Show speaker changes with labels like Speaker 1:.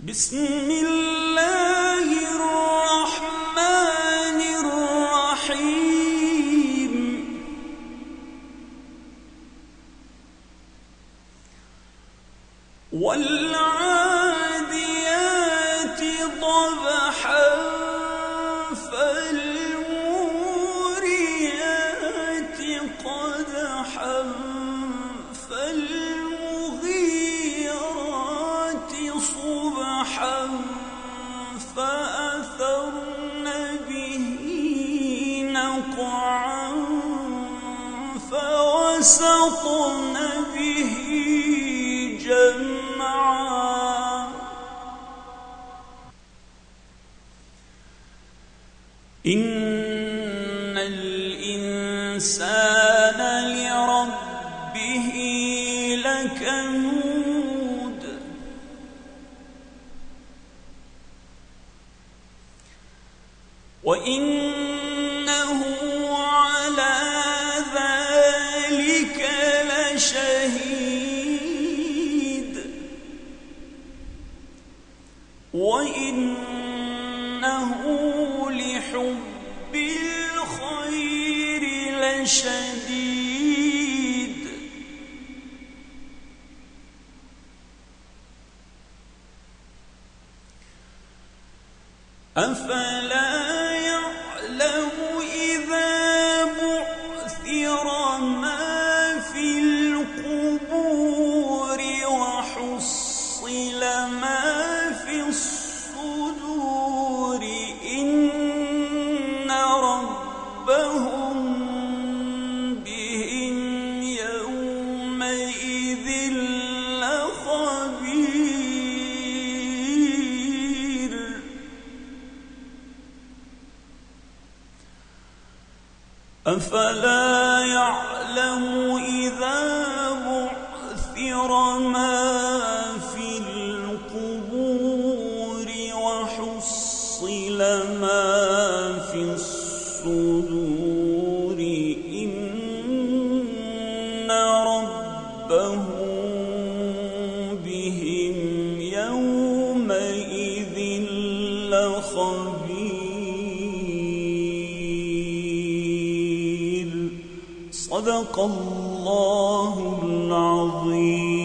Speaker 1: بسم الله الرحمن الرحيم والعاديات ضبحا فالموريات قدحا فالمغيرات صبحا فأثرن به نقعا فوسطن به جمعا إن الإنسان لربه لكنود وإنه على ذلك لشهيد وإنه لحب الخير لشديد أفلا يعلم إذا بعثر ما في القبور وحصل ما في الصدور إن ربهم بهم يومئذ لخبير أفلا يعلم إذا بعثر ما في القبور وحصل ما في الصدور إن ربهم بهم يومئذ لخبير صدق الله العظيم.